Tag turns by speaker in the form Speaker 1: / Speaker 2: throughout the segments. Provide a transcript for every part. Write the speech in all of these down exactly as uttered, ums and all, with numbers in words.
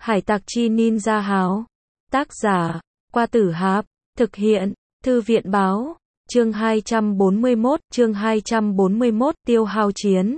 Speaker 1: Hải tặc chi ninja háo. Tác giả, Qua Tử Hạp. Thực hiện, Thư viện báo. Chương hai trăm bốn mươi mốt, chương hai trăm bốn mươi mốt, tiêu hao chiến.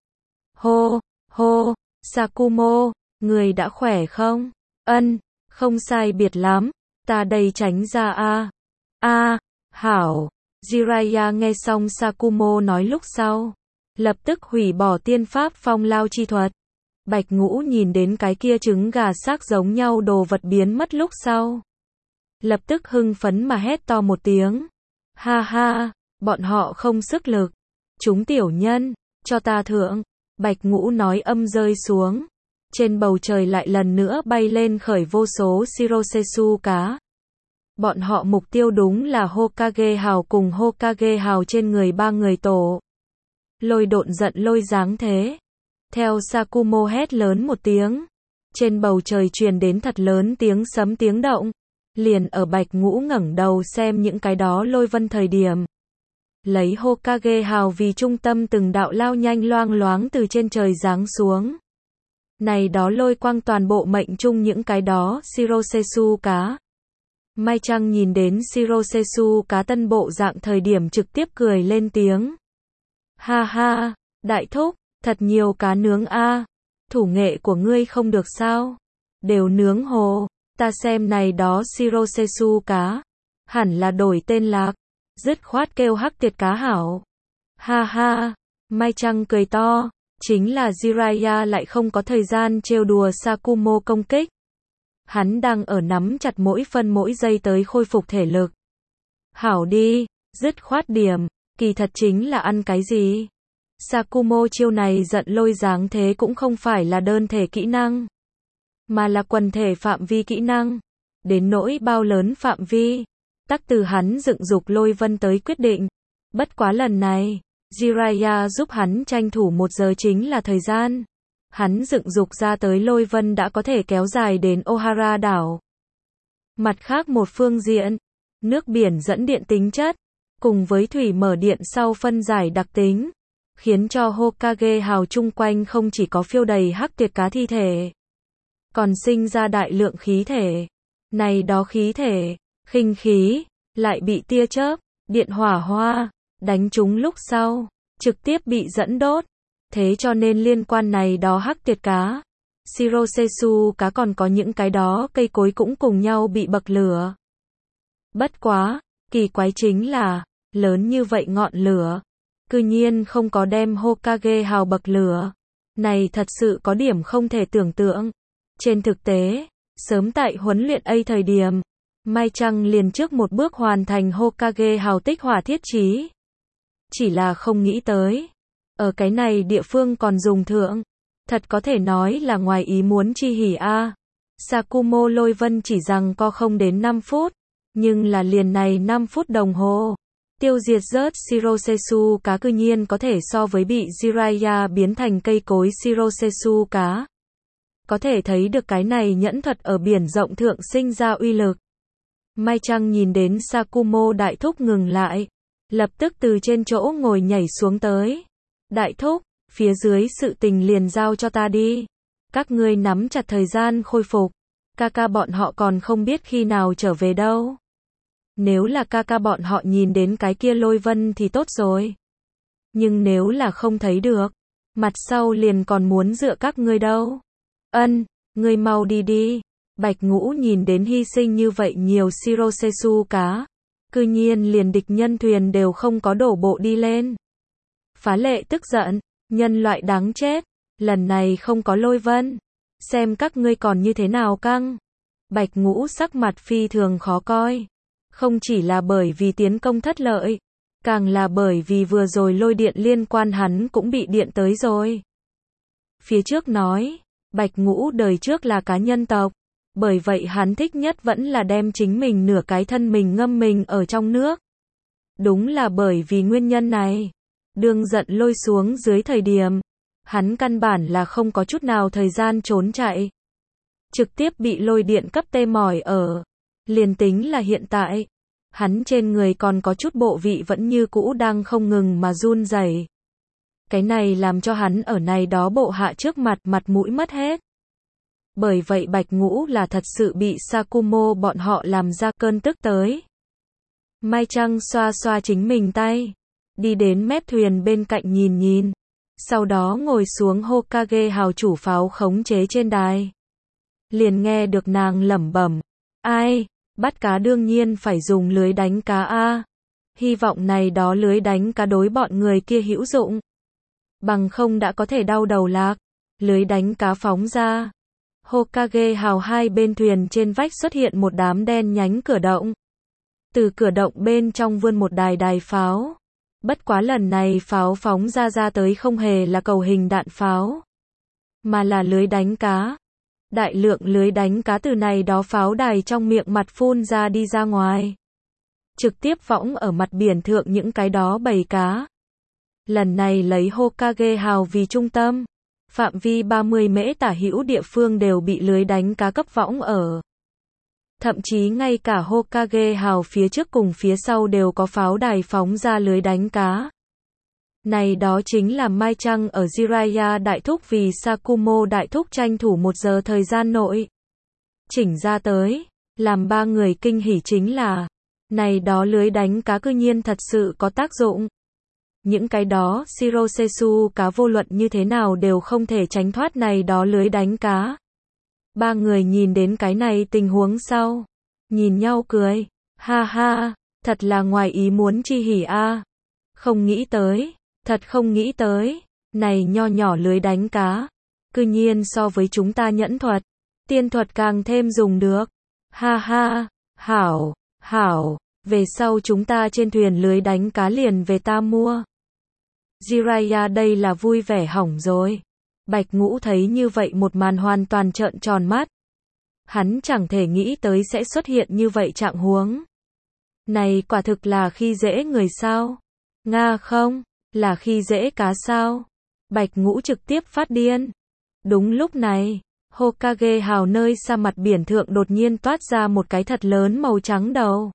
Speaker 1: Hô, hô, Sakumo, người đã khỏe không? Ân, không sai biệt lắm, ta đây tránh ra a. A, hảo. Jiraiya nghe xong Sakumo nói lúc sau, lập tức hủy bỏ tiên pháp phong lao chi thuật. Bạch Ngũ nhìn đến cái kia trứng gà xác giống nhau đồ vật biến mất lúc sau, lập tức hưng phấn mà hét to một tiếng. Ha ha, bọn họ không sức lực. Chúng tiểu nhân, cho ta thượng. Bạch Ngũ nói âm rơi xuống. Trên bầu trời lại lần nữa bay lên khởi vô số Shirosesu cá. Bọn họ mục tiêu đúng là Hokage hào cùng Hokage hào trên người ba người tổ. Lôi độn giận lôi dáng thế. Theo Sakumo hét lớn một tiếng, trên bầu trời truyền đến thật lớn tiếng sấm tiếng động. Liền ở Bạch Ngũ ngẩng đầu xem những cái đó lôi vân thời điểm, lấy Hokage hào vì trung tâm từng đạo lao nhanh loang loáng từ trên trời giáng xuống. Này đó lôi quang toàn bộ mệnh chung những cái đó Shirosesu cá. Mai Trăng nhìn đến Shirosesu cá tân bộ dạng thời điểm trực tiếp cười lên tiếng. Ha ha, đại thúc, thật nhiều cá nướng a. Thủ nghệ của ngươi không được sao? Đều nướng hồ. Ta xem này đó Shirosesu cá, hẳn là đổi tên lạc, dứt khoát kêu hắc tiệt cá hảo. Ha ha, Mai Trăng cười to, chính là Jiraiya lại không có thời gian trêu đùa Sakumo công kích. Hắn đang ở nắm chặt mỗi phân mỗi giây tới khôi phục thể lực. Hảo đi, dứt khoát điểm, kỳ thật chính là ăn cái gì? Sakumo chiêu này giận lôi dáng thế cũng không phải là đơn thể kỹ năng, mà là quần thể phạm vi kỹ năng. Đến nỗi bao lớn phạm vi, tắc từ hắn dựng dục lôi vân tới quyết định. Bất quá lần này, Jiraiya giúp hắn tranh thủ một giờ chính là thời gian. Hắn dựng dục ra tới lôi vân đã có thể kéo dài đến Ohara đảo. Mặt khác một phương diện, nước biển dẫn điện tính chất, cùng với thủy mở điện sau phân giải đặc tính, khiến cho Hokage hào chung quanh không chỉ có phiêu đầy hắc tiệt cá thi thể, còn sinh ra đại lượng khí thể. Này đó khí thể, khinh khí, lại bị tia chớp, điện hỏa hoa, đánh trúng lúc sau, trực tiếp bị dẫn đốt. Thế cho nên liên quan này đó hắc tiệt cá, Shirosesu cá còn có những cái đó cây cối cũng cùng nhau bị bậc lửa. Bất quá, kỳ quái chính là, lớn như vậy ngọn lửa, cư nhiên không có đem Hokage hào bậc lửa. Này thật sự có điểm không thể tưởng tượng. Trên thực tế, sớm tại huấn luyện A thời điểm, Mai Trăng liền trước một bước hoàn thành Hokage hào tích hỏa thiết chí. Chỉ là không nghĩ tới, ở cái này địa phương còn dùng thượng, thật có thể nói là ngoài ý muốn chi hỉ a. Sakumo lôi vân chỉ rằng co không đến năm phút, nhưng là liền này năm phút đồng hồ, tiêu diệt rớt Shirosesu cá cư nhiên có thể so với bị Jiraiya biến thành cây cối Shirosesu cá. Có thể thấy được cái này nhẫn thuật ở biển rộng thượng sinh ra uy lực. Mai Trăng nhìn đến Sakumo đại thúc ngừng lại, lập tức từ trên chỗ ngồi nhảy xuống tới. Đại thúc, phía dưới sự tình liền giao cho ta đi. Các ngươi nắm chặt thời gian khôi phục. Ca ca bọn họ còn không biết khi nào trở về đâu. Nếu là ca ca bọn họ nhìn đến cái kia lôi vân thì tốt rồi. Nhưng nếu là không thấy được, mặt sau liền còn muốn dựa các ngươi đâu. Ân, ngươi mau đi đi. Bạch Ngũ nhìn đến hy sinh như vậy nhiều Shirosesu cá, cư nhiên liền địch nhân thuyền đều không có đổ bộ đi lên. Phá lệ tức giận, nhân loại đáng chết, lần này không có lôi vân, xem các ngươi còn như thế nào căng. Bạch Ngũ sắc mặt phi thường khó coi, không chỉ là bởi vì tiến công thất lợi, càng là bởi vì vừa rồi lôi điện liên quan hắn cũng bị điện tới rồi. Phía trước nói, Bạch Ngũ đời trước là cá nhân tộc, bởi vậy hắn thích nhất vẫn là đem chính mình nửa cái thân mình ngâm mình ở trong nước. Đúng là bởi vì nguyên nhân này, đương giận lôi xuống dưới thời điểm, hắn căn bản là không có chút nào thời gian trốn chạy. Trực tiếp bị lôi điện cấp tê mỏi ở. Liền tính là hiện tại, hắn trên người còn có chút bộ vị vẫn như cũ đang không ngừng mà run rẩy. Cái này làm cho hắn ở này đó bộ hạ trước mặt mặt mũi mất hết. Bởi vậy Bạch Ngũ là thật sự bị Sakumo bọn họ làm ra cơn tức tới. Mai Trăng xoa xoa chính mình tay, đi đến mép thuyền bên cạnh nhìn nhìn, sau đó ngồi xuống Hokage hào chủ pháo khống chế trên đài. Liền nghe được nàng lẩm bẩm, ai, bắt cá đương nhiên phải dùng lưới đánh cá a. Hy vọng này đó lưới đánh cá đối bọn người kia hữu dụng. Bằng không đã có thể đau đầu lạc. Lưới đánh cá phóng ra. Hokage hào hai bên thuyền trên vách xuất hiện một đám đen nhánh cửa động. Từ cửa động bên trong vươn một đài đài pháo. Bất quá lần này pháo phóng ra ra tới không hề là cầu hình đạn pháo, mà là lưới đánh cá. Đại lượng lưới đánh cá từ này đó pháo đài trong miệng mặt phun ra đi ra ngoài. Trực tiếp võng ở mặt biển thượng những cái đó bầy cá. Lần này lấy Hokage hào vì trung tâm. Phạm vi ba mươi mễ tả hữu địa phương đều bị lưới đánh cá cấp võng ở. Thậm chí ngay cả Hokage hào phía trước cùng phía sau đều có pháo đài phóng ra lưới đánh cá. Này đó chính là Mai Trăng ở Jiraiya Đại Thúc vì Sakumo Đại Thúc tranh thủ một giờ thời gian nội chỉnh ra tới, làm ba người kinh hỉ chính là, này đó lưới đánh cá cư nhiên thật sự có tác dụng. Những cái đó Shirosesu cá vô luận như thế nào đều không thể tránh thoát này đó lưới đánh cá. Ba người nhìn đến cái này tình huống sau, nhìn nhau cười, ha ha, thật là ngoài ý muốn chi hỉ a. Không nghĩ tới, thật không nghĩ tới, này nho nhỏ lưới đánh cá, cư nhiên so với chúng ta nhẫn thuật, tiên thuật càng thêm dùng được. Ha ha, hảo, hảo, về sau chúng ta trên thuyền lưới đánh cá liền về ta mua. Jiraiya đây là vui vẻ hỏng rồi. Bạch Ngũ thấy như vậy một màn hoàn toàn trợn tròn mắt. Hắn chẳng thể nghĩ tới sẽ xuất hiện như vậy trạng huống. Này quả thực là khi dễ người sao? Nga không, là khi dễ cá sao? Bạch Ngũ trực tiếp phát điên. Đúng lúc này, Hokage hào nơi xa mặt biển thượng đột nhiên toát ra một cái thật lớn màu trắng đầu.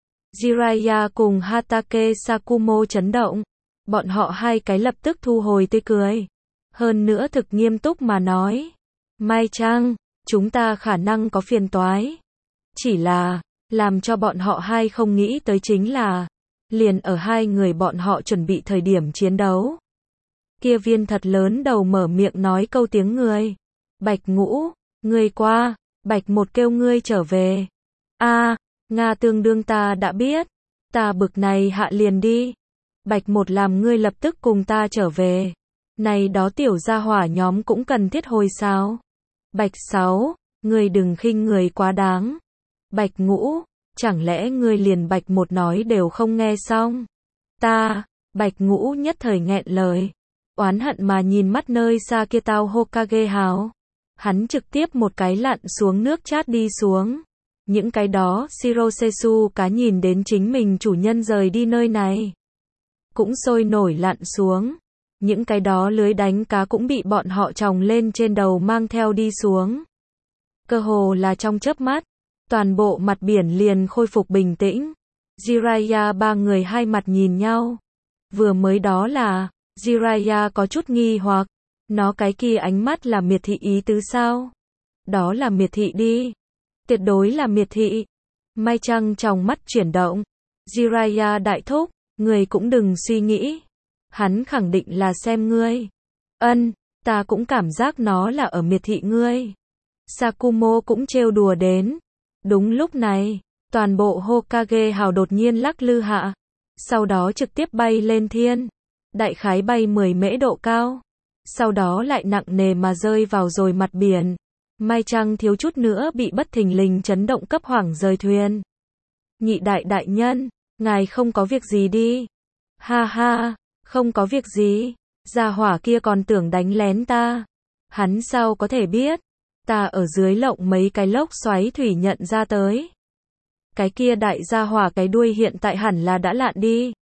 Speaker 1: Jiraiya cùng Hatake Sakumo chấn động. Bọn họ hai cái lập tức thu hồi tươi cười. Hơn nữa thực nghiêm túc mà nói. Mai Trăng, chúng ta khả năng có phiền toái. Chỉ là, làm cho bọn họ hai không nghĩ tới chính là, liền ở hai người bọn họ chuẩn bị thời điểm chiến đấu. Kia viên thật lớn đầu mở miệng nói câu tiếng người. Bạch Ngũ, ngươi qua, Bạch Một kêu ngươi trở về. A, Nga tương đương ta đã biết. Ta bực này hạ liền đi. Bạch Một làm ngươi lập tức cùng ta trở về. Này đó tiểu gia hỏa nhóm cũng cần thiết hồi sao. Bạch Sáu, ngươi đừng khinh người quá đáng. Bạch Ngũ, chẳng lẽ ngươi liền Bạch Một nói đều không nghe xong. Ta, Bạch Ngũ nhất thời nghẹn lời. Oán hận mà nhìn mắt nơi xa kia tao Hokage hào. Hắn trực tiếp một cái lặn xuống nước chát đi xuống. Những cái đó Shirosesu cá nhìn đến chính mình chủ nhân rời đi nơi này. Cũng sôi nổi lặn xuống. Những cái đó lưới đánh cá cũng bị bọn họ tròng lên trên đầu mang theo đi xuống. Cơ hồ là trong chớp mắt, toàn bộ mặt biển liền khôi phục bình tĩnh. Jiraiya ba người hai mặt nhìn nhau. Vừa mới đó là, Jiraiya có chút nghi hoặc, nó cái kia ánh mắt là miệt thị ý tứ sao? Đó là miệt thị đi. Tuyệt đối là miệt thị. Mai Trăng trong mắt chuyển động. Jiraiya đại thúc, người cũng đừng suy nghĩ. Hắn khẳng định là xem ngươi. Ân, ta cũng cảm giác nó là ở miệt thị ngươi. Sakumo cũng trêu đùa đến. Đúng lúc này, toàn bộ Hokage hào đột nhiên lắc lư hạ. Sau đó trực tiếp bay lên thiên. Đại khái bay mười mễ độ cao. Sau đó lại nặng nề mà rơi vào rồi mặt biển. Mai Trăng thiếu chút nữa bị bất thình lình chấn động cấp hoảng rời thuyền. Nhị đại đại nhân, ngài không có việc gì đi. Ha ha, không có việc gì. Gia hỏa kia còn tưởng đánh lén ta. Hắn sao có thể biết. Ta ở dưới lộng mấy cái lốc xoáy thủy nhận ra tới. Cái kia đại gia hỏa cái đuôi hiện tại hẳn là đã lạn đi.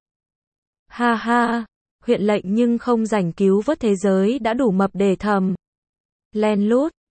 Speaker 1: Ha ha, huyện lệnh nhưng không rảnh cứu vớt thế giới đã đủ mập để thầm. Len lút,